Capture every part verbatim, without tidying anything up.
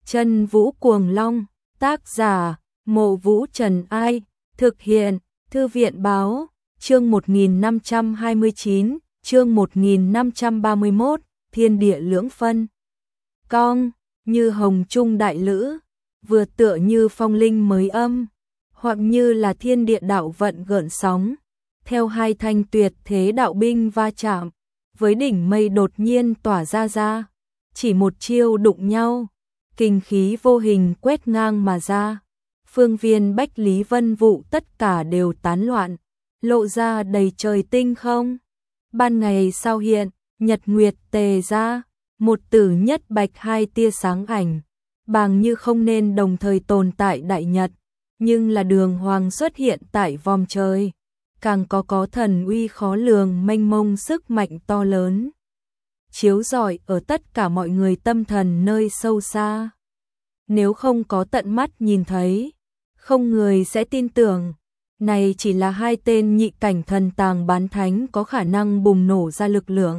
Chân Vũ Cuồng Long, tác giả, Mộ Vũ Trần Ai, thực hiện, Thư viện Báo, chương một nghìn năm trăm hai mươi chín, chương một nghìn năm trăm ba mươi mốt, Thiên Địa Lưỡng Phân. Cong, như hồng trung đại lữ, vừa tựa như phong linh mới âm, hoặc như là thiên địa đạo vận gợn sóng, theo hai thanh tuyệt thế đạo binh va chạm, với đỉnh mây đột nhiên tỏa ra ra, chỉ một chiêu đụng nhau, kinh khí vô hình quét ngang mà ra, phương viên bách lý vân vụ tất cả đều tán loạn, lộ ra đầy trời tinh không. Ban ngày sao hiện, nhật nguyệt tề ra, một tử nhất bạch hai tia sáng ảnh, bàng như không nên đồng thời tồn tại đại nhật, nhưng là đường hoàng xuất hiện tại vòm trời, càng có có thần uy khó lường mênh mông sức mạnh to lớn, chiếu rọi ở tất cả mọi người tâm thần nơi sâu xa. Nếu không có tận mắt nhìn thấy, không người sẽ tin tưởng, này chỉ là hai tên nhị cảnh thần tàng bán thánh có khả năng bùng nổ ra lực lượng.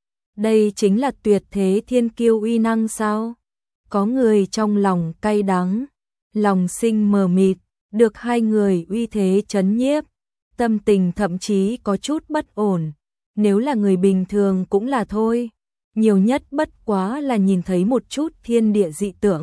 Đây chính là tuyệt thế thiên kiêu uy năng sao? Có người trong lòng cay đắng, lòng sinh mờ mịt, được hai người uy thế chấn nhiếp, tâm tình thậm chí có chút bất ổn. Nếu là người bình thường cũng là thôi, nhiều nhất bất quá là nhìn thấy một chút thiên địa dị tượng.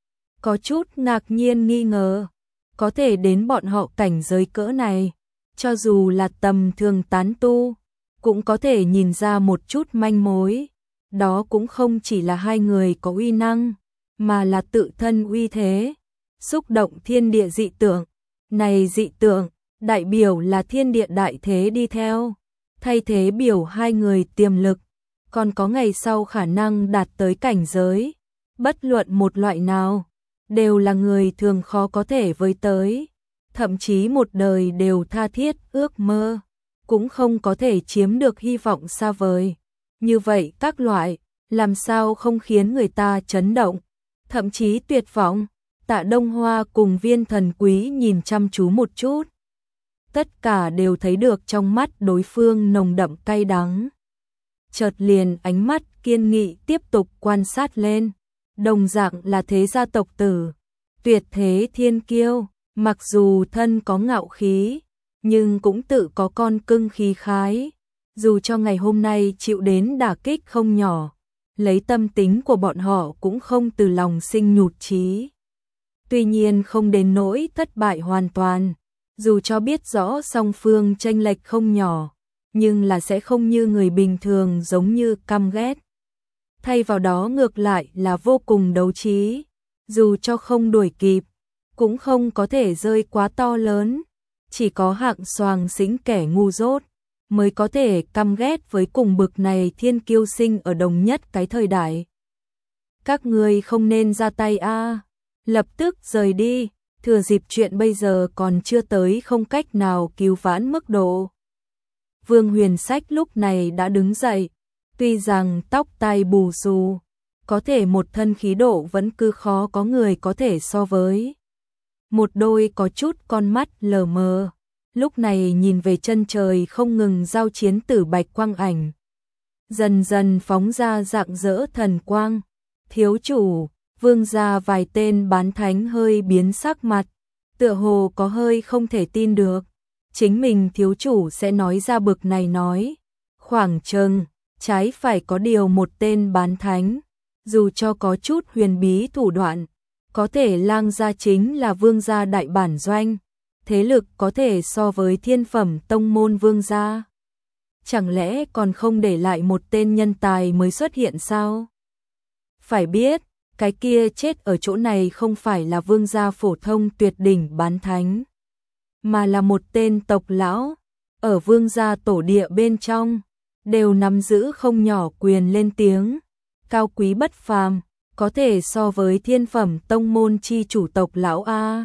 Có chút ngạc nhiên nghi ngờ, có thể đến bọn họ cảnh giới cỡ này, cho dù là tầm thường tán tu, cũng có thể nhìn ra một chút manh mối. Đó cũng không chỉ là hai người có uy năng, mà là tự thân uy thế, xúc động thiên địa dị tượng. Này dị tượng, đại biểu là thiên địa đại thế đi theo, thay thế biểu hai người tiềm lực, còn có ngày sau khả năng đạt tới cảnh giới, bất luận một loại nào, đều là người thường khó có thể với tới, thậm chí một đời đều tha thiết ước mơ, cũng không có thể chiếm được hy vọng xa vời. Như vậy các loại, làm sao không khiến người ta chấn động, thậm chí tuyệt vọng. Tạ Đông Hoa cùng Viên Thần Quý nhìn chăm chú một chút, tất cả đều thấy được trong mắt đối phương nồng đậm cay đắng. Chợt liền ánh mắt kiên nghị tiếp tục quan sát lên, đồng dạng là thế gia tộc tử, tuyệt thế thiên kiêu, mặc dù thân có ngạo khí, nhưng cũng tự có con cưng khí khái, dù cho ngày hôm nay chịu đến đả kích không nhỏ, lấy tâm tính của bọn họ cũng không từ lòng sinh nhụt chí. Tuy nhiên không đến nỗi thất bại hoàn toàn, dù cho biết rõ song phương chênh lệch không nhỏ, nhưng là sẽ không như người bình thường giống như căm ghét. Thay vào đó ngược lại là vô cùng đấu trí, dù cho không đuổi kịp, cũng không có thể rơi quá to lớn, chỉ có hạng xoàng xính kẻ ngu dốt, mới có thể căm ghét với cùng bực này thiên kiêu sinh ở đồng nhất cái thời đại. Các ngươi không nên ra tay a, lập tức rời đi, thừa dịp chuyện bây giờ còn chưa tới không cách nào cứu vãn mức độ. Vương Huyền Sách lúc này đã đứng dậy, tuy rằng tóc tai bù xù, có thể một thân khí độ vẫn cứ khó có người có thể so với. Một đôi có chút con mắt lờ mờ, lúc này nhìn về chân trời không ngừng giao chiến tử bạch quang ảnh. Dần dần phóng ra rạng rỡ thần quang, thiếu chủ, vương gia vài tên bán thánh hơi biến sắc mặt, tựa hồ có hơi không thể tin được. Chính mình thiếu chủ sẽ nói ra bực này nói, khoảng chừng, trái phải có điều một tên bán thánh, dù cho có chút huyền bí thủ đoạn, có thể lang gia chính là vương gia đại bản doanh, thế lực có thể so với thiên phẩm tông môn vương gia. Chẳng lẽ còn không để lại một tên nhân tài mới xuất hiện sao? Phải biết, cái kia chết ở chỗ này không phải là vương gia phổ thông tuyệt đỉnh bán thánh, mà là một tên tộc lão, ở vương gia tổ địa bên trong, đều nắm giữ không nhỏ quyền lên tiếng, cao quý bất phàm, có thể so với thiên phẩm tông môn chi chủ tộc lão A.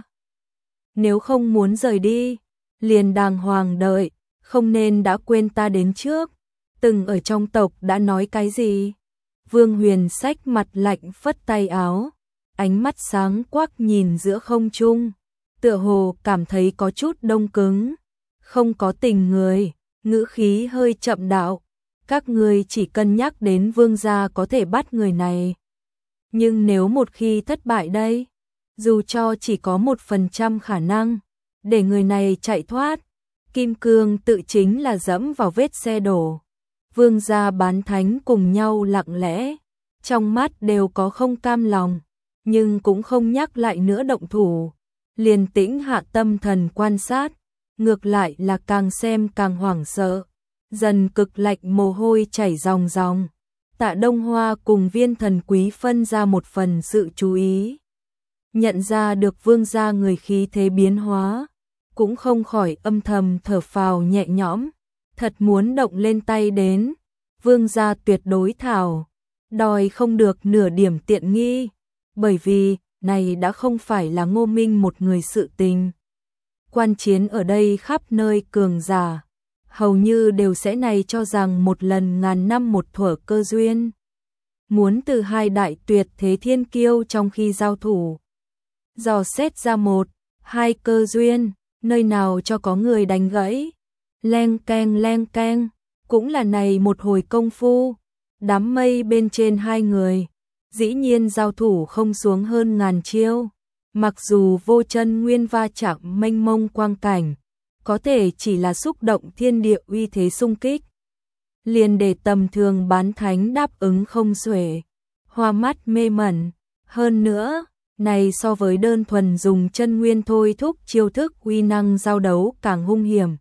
Nếu không muốn rời đi, liền đàng hoàng đợi, không nên đã quên ta đến trước, từng ở trong tộc đã nói cái gì. Vương Huyền Sách mặt lạnh phất tay áo, ánh mắt sáng quắc nhìn giữa không trung, tựa hồ cảm thấy có chút đông cứng, không có tình người, ngữ khí hơi chậm đạo, các ngươi chỉ cân nhắc đến vương gia có thể bắt người này. Nhưng nếu một khi thất bại đây, dù cho chỉ có một phần trăm khả năng, để người này chạy thoát, Kim Cương tự chính là dẫm vào vết xe đổ. Vương gia Bán Thánh cùng nhau lặng lẽ, trong mắt đều có không cam lòng, nhưng cũng không nhắc lại nữa động thủ, liền tĩnh hạ tâm thần quan sát, ngược lại là càng xem càng hoảng sợ, dần cực lạnh mồ hôi chảy ròng ròng. Tạ Đông Hoa cùng Viên Thần Quý phân ra một phần sự chú ý, nhận ra được vương gia người khí thế biến hóa, cũng không khỏi âm thầm thở phào nhẹ nhõm, thật muốn động lên tay đến, vương gia tuyệt đối thảo, đòi không được nửa điểm tiện nghi, bởi vì này đã không phải là Ngô Minh một người sự tình. Quan chiến ở đây khắp nơi cường giả, hầu như đều sẽ này cho rằng một lần ngàn năm một thuở cơ duyên. Muốn từ hai đại tuyệt thế thiên kiêu trong khi giao thủ, dò xét ra một, hai cơ duyên, nơi nào cho có người đánh gãy. Leng keng leng keng, cũng là này một hồi công phu, đám mây bên trên hai người, dĩ nhiên giao thủ không xuống hơn ngàn chiêu. Mặc dù vô chân nguyên va chạm mênh mông quang cảnh, có thể chỉ là xúc động thiên địa uy thế xung kích, liền để tầm thường Bán Thánh đáp ứng không xuể, hoa mắt mê mẩn. Hơn nữa, này so với đơn thuần dùng chân nguyên thôi thúc chiêu thức uy năng giao đấu càng hung hiểm.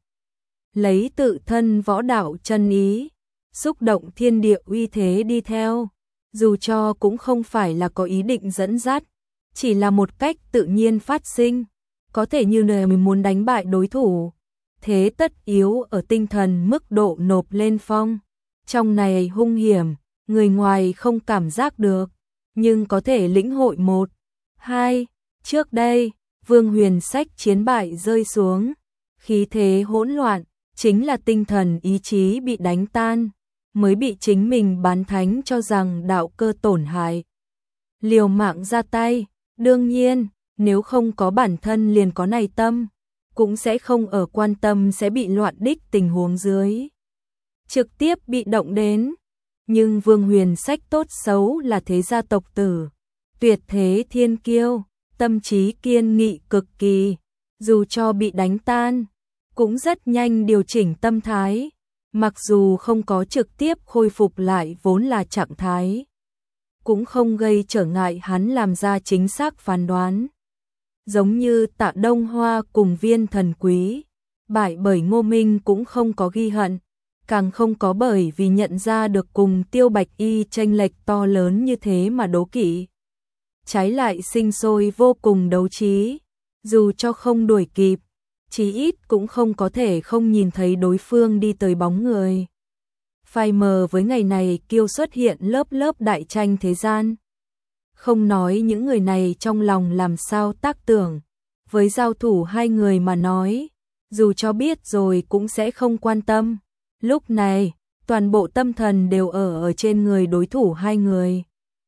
Lấy tự thân võ đạo chân ý, xúc động thiên địa uy thế đi theo, dù cho cũng không phải là có ý định dẫn dắt, chỉ là một cách tự nhiên phát sinh, có thể như nơi mình muốn đánh bại đối thủ, thế tất yếu ở tinh thần mức độ nộp lên phong. Trong này hung hiểm, người ngoài không cảm giác được, nhưng có thể lĩnh hội một, hai. Trước đây, Vương Huyền Sách chiến bại rơi xuống, khí thế hỗn loạn, chính là tinh thần ý chí bị đánh tan, mới bị chính mình Bán Thánh cho rằng đạo cơ tổn hại. Liều mạng ra tay, đương nhiên, nếu không có bản thân liền có này tâm, cũng sẽ không ở quan tâm sẽ bị loạn đích tình huống dưới. Trực tiếp bị động đến, nhưng Vương Huyền Sách tốt xấu là thế gia tộc tử, tuyệt thế thiên kiêu, tâm trí kiên nghị cực kỳ, dù cho bị đánh tan, cũng rất nhanh điều chỉnh tâm thái, mặc dù không có trực tiếp khôi phục lại vốn là trạng thái, cũng không gây trở ngại hắn làm ra chính xác phán đoán. Giống như Tạ Đông Hoa cùng Viên Thần Quý, bại bởi Ngô Minh cũng không có ghi hận, càng không có bởi vì nhận ra được cùng Tiêu Bạch Y chênh lệch to lớn như thế mà đố kỵ. Trái lại sinh sôi vô cùng đấu trí, dù cho không đuổi kịp, chí ít cũng không có thể không nhìn thấy đối phương đi tới bóng người. Phai mờ với ngày này kiêu xuất hiện lớp lớp đại tranh thế gian. Không nói những người này trong lòng làm sao tác tưởng, với giao thủ hai người mà nói, dù cho biết rồi cũng sẽ không quan tâm. Lúc này, toàn bộ tâm thần đều ở ở trên người đối thủ hai người.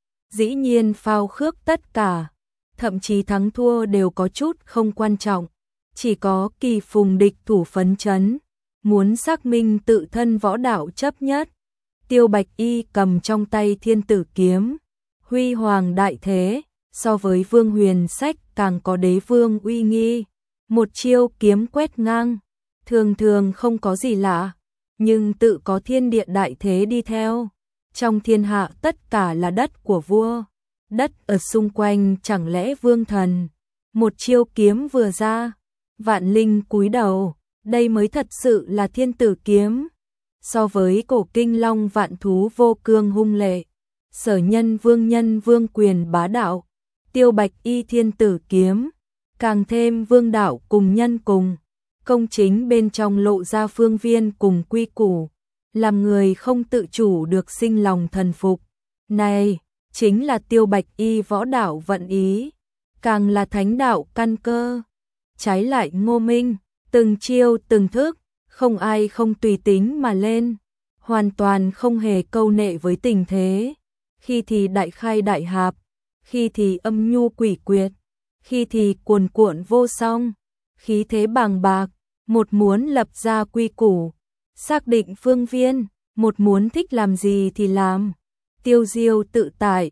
Dĩ nhiên phao khước tất cả, thậm chí thắng thua đều có chút không quan trọng, chỉ có kỳ phùng địch thủ phấn chấn, muốn xác minh tự thân võ đạo chấp nhất. Tiêu Bạch Y cầm trong tay Thiên Tử kiếm, huy hoàng đại thế, so với Vương Huyền Sách càng có đế vương uy nghi, một chiêu kiếm quét ngang, thường thường không có gì lạ, nhưng tự có thiên địa đại thế đi theo. Trong thiên hạ tất cả là đất của vua, đất ở xung quanh chẳng lẽ vương thần. Một chiêu kiếm vừa ra, vạn linh cúi đầu, đây mới thật sự là Thiên Tử kiếm. So với cổ kinh long vạn thú vô cương hung lệ, sở nhân vương nhân vương quyền bá đạo, Tiêu Bạch Y Thiên Tử kiếm, càng thêm vương đạo cùng nhân cùng, công chính bên trong lộ ra phương viên cùng quy củ, làm người không tự chủ được sinh lòng thần phục. Này, chính là Tiêu Bạch Y võ đạo vận ý, càng là thánh đạo căn cơ. Trái lại Ngô Minh, từng chiêu từng thức, không ai không tùy tính mà lên, hoàn toàn không hề câu nệ với tình thế, khi thì đại khai đại hạp, khi thì âm nhu quỷ quyệt, khi thì cuồn cuộn vô song, khí thế bàng bạc, một muốn lập ra quy củ, xác định phương viên, một muốn thích làm gì thì làm, tiêu diêu tự tại,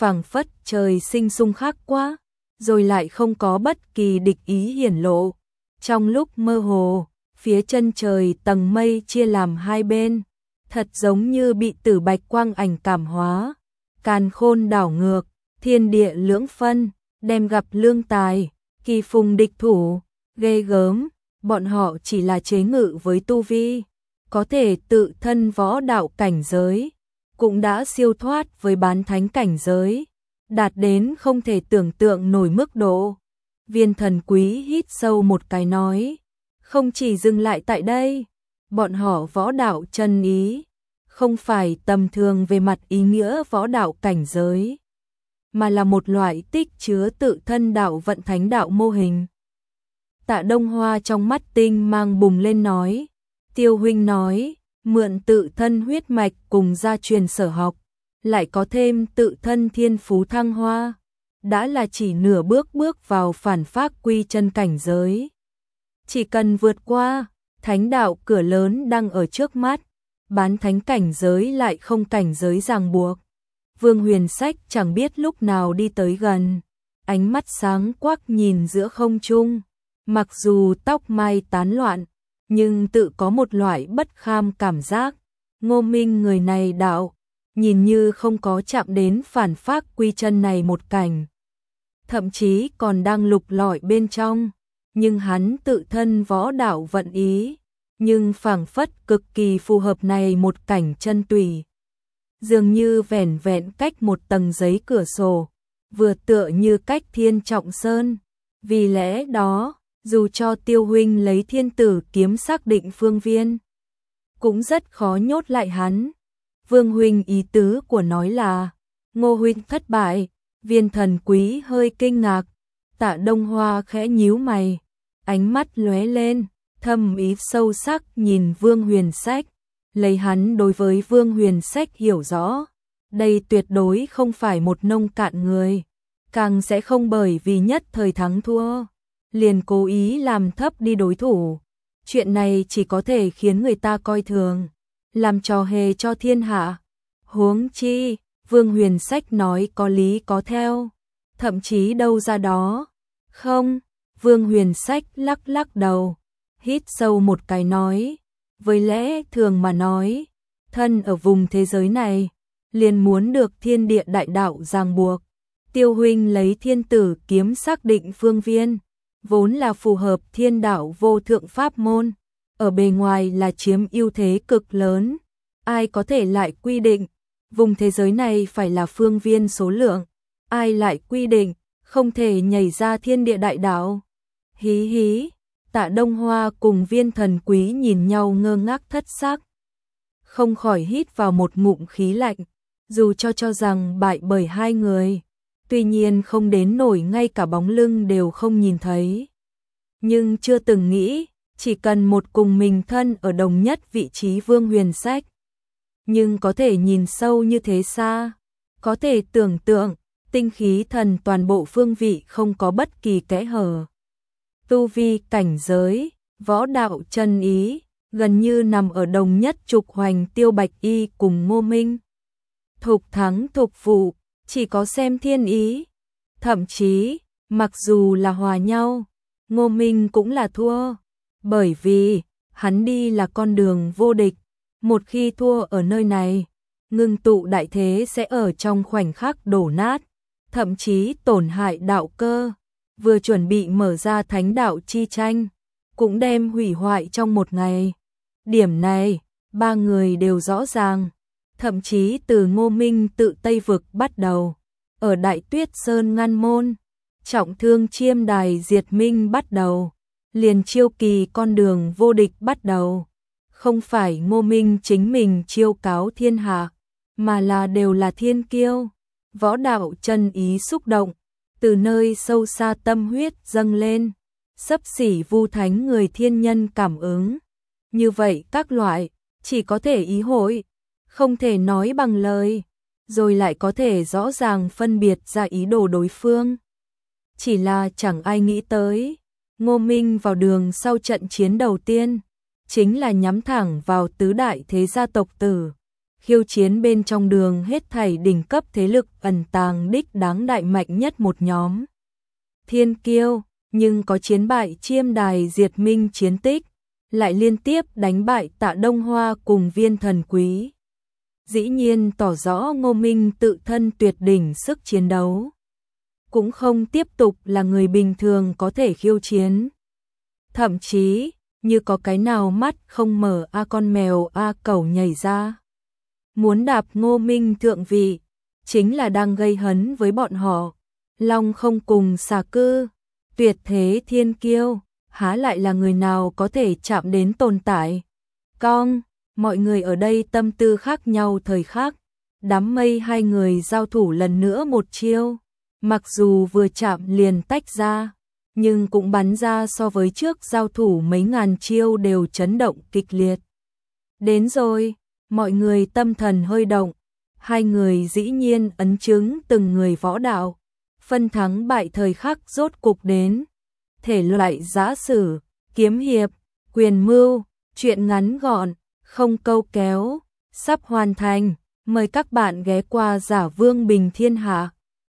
phảng phất trời sinh xung khắc quá, rồi lại không có bất kỳ địch ý hiển lộ. Trong lúc mơ hồ, phía chân trời tầng mây chia làm hai bên, thật giống như bị tử bạch quang ảnh cảm hóa, càn khôn đảo ngược, thiên địa lưỡng phân, đem gặp lương tài, kỳ phùng địch thủ, ghê gớm, bọn họ chỉ là chế ngự với tu vi, có thể tự thân võ đạo cảnh giới, cũng đã siêu thoát với bán thánh cảnh giới, đạt đến không thể tưởng tượng nổi mức độ. Viên Thần Quý hít sâu một cái nói, không chỉ dừng lại tại đây, bọn họ võ đạo chân ý, không phải tầm thường về mặt ý nghĩa võ đạo cảnh giới, mà là một loại tích chứa tự thân đạo vận thánh đạo mô hình. Tạ Đông Hoa trong mắt tinh mang bùng lên nói, Tiêu huynh nói, mượn tự thân huyết mạch cùng gia truyền sở học, lại có thêm tự thân thiên phú thăng hoa, đã là chỉ nửa bước bước vào phản phác quy chân cảnh giới. Chỉ cần vượt qua, thánh đạo cửa lớn đang ở trước mắt, bán thánh cảnh giới lại không cảnh giới ràng buộc. Vương Huyền Sách chẳng biết lúc nào đi tới gần, ánh mắt sáng quắc nhìn giữa không trung, mặc dù tóc mai tán loạn, nhưng tự có một loại bất kham cảm giác. Ngô Minh người này đạo, nhìn như không có chạm đến phản phác quy chân này một cảnh, thậm chí còn đang lục lọi bên trong, nhưng hắn tự thân võ đạo vận ý, nhưng phảng phất cực kỳ phù hợp này một cảnh chân tùy. Dường như vẻn vẹn cách một tầng giấy cửa sổ, vừa tựa như cách thiên trọng sơn. Vì lẽ đó, dù cho Tiêu huynh lấy thiên tử kiếm xác định phương viên, cũng rất khó nhốt lại hắn. Vương huynh ý tứ của nói là, Ngô huynh thất bại. Viên Thần Quý hơi kinh ngạc, Tạ Đông Hoa khẽ nhíu mày, ánh mắt lóe lên, thâm ý sâu sắc nhìn Vương Huyền Sách, lấy hắn đối với Vương Huyền Sách hiểu rõ, đây tuyệt đối không phải một nông cạn người, càng sẽ không bởi vì nhất thời thắng thua, liền cố ý làm thấp đi đối thủ. Chuyện này chỉ có thể khiến người ta coi thường, làm trò hề cho thiên hạ. Huống chi, Vương Huyền Sách nói có lý có theo, thậm chí đâu ra đó. Không, Vương Huyền Sách lắc lắc đầu, hít sâu một cái nói, với lẽ thường mà nói, thân ở vùng thế giới này, liền muốn được thiên địa đại đạo ràng buộc. Tiêu huynh lấy thiên tử kiếm xác định phương viên, vốn là phù hợp thiên đạo vô thượng pháp môn, ở bề ngoài là chiếm ưu thế cực lớn, ai có thể lại quy định vùng thế giới này phải là phương viên số lượng, ai lại quy định không thể nhảy ra thiên địa đại đạo. Hí hí, Tạ Đông Hoa cùng Viên Thần Quý nhìn nhau ngơ ngác thất sắc, không khỏi hít vào một ngụm khí lạnh, dù cho cho rằng bại bởi hai người, tuy nhiên không đến nổi ngay cả bóng lưng đều không nhìn thấy. Nhưng chưa từng nghĩ, chỉ cần một cùng mình thân ở đồng nhất vị trí Vương Huyền Sách, nhưng có thể nhìn sâu như thế xa, có thể tưởng tượng, tinh khí thần toàn bộ phương vị không có bất kỳ kẽ hở. Tu vi cảnh giới, võ đạo chân ý, gần như nằm ở đồng nhất trục hoành Tiêu Bạch Y cùng Ngô Minh. Thục thắng thục phụ, chỉ có xem thiên ý. Thậm chí, mặc dù là hòa nhau, Ngô Minh cũng là thua, bởi vì hắn đi là con đường vô địch. Một khi thua ở nơi này, ngưng tụ đại thế sẽ ở trong khoảnh khắc đổ nát, thậm chí tổn hại đạo cơ. Vừa chuẩn bị mở ra thánh đạo chi tranh, cũng đem hủy hoại trong một ngày. Điểm này, ba người đều rõ ràng, thậm chí từ Ngô Minh tự Tây Vực bắt đầu, ở Đại Tuyết Sơn ngăn môn, trọng thương chiêm đài diệt minh bắt đầu, liền chiêu kỳ con đường vô địch bắt đầu. Không phải Ngô Minh chính mình chiêu cáo thiên hạ, mà là đều là thiên kiêu. Võ đạo chân ý xúc động, từ nơi sâu xa tâm huyết dâng lên, xấp xỉ vu thánh người thiên nhân cảm ứng. Như vậy các loại, chỉ có thể ý hội, không thể nói bằng lời, rồi lại có thể rõ ràng phân biệt ra ý đồ đối phương. Chỉ là chẳng ai nghĩ tới, Ngô Minh vào đường sau trận chiến đầu tiên, chính là nhắm thẳng vào tứ đại thế gia tộc tử. khiêu chiến bên trong đường hết thảy đỉnh cấp thế lực ẩn tàng đích đáng đại mạnh nhất một nhóm. Thiên kiêu, nhưng có chiến bại chiêm đài diệt minh chiến tích, lại liên tiếp đánh bại Tạ Đông Hoa cùng Viên Thần Quý. Dĩ nhiên tỏ rõ Ngô Minh tự thân tuyệt đỉnh sức chiến đấu. Cũng không tiếp tục là người bình thường có thể khiêu chiến. Thậm chí, như có cái nào mắt không mở a con mèo a cẩu nhảy ra. Muốn đạp Ngô Minh thượng vị, chính là đang gây hấn với bọn họ. Long không cùng xà cư, tuyệt thế thiên kiêu, há lại là người nào có thể chạm đến tồn tại. Cong, mọi người ở đây tâm tư khác nhau thời khắc. Đám mây hai người giao thủ lần nữa một chiêu. Mặc dù vừa chạm liền tách ra, nhưng cũng bắn ra so với trước giao thủ mấy ngàn chiêu đều chấn động kịch liệt. Đến rồi, mọi người tâm thần hơi động, hai người dĩ nhiên ấn chứng từng người võ đạo, phân thắng bại thời khắc rốt cục đến. Thể loại giã sử, kiếm hiệp, quyền mưu, truyện ngắn gọn, không câu kéo, sắp hoàn thành, mời các bạn ghé qua Giả Vương Bình Thiên Hạ.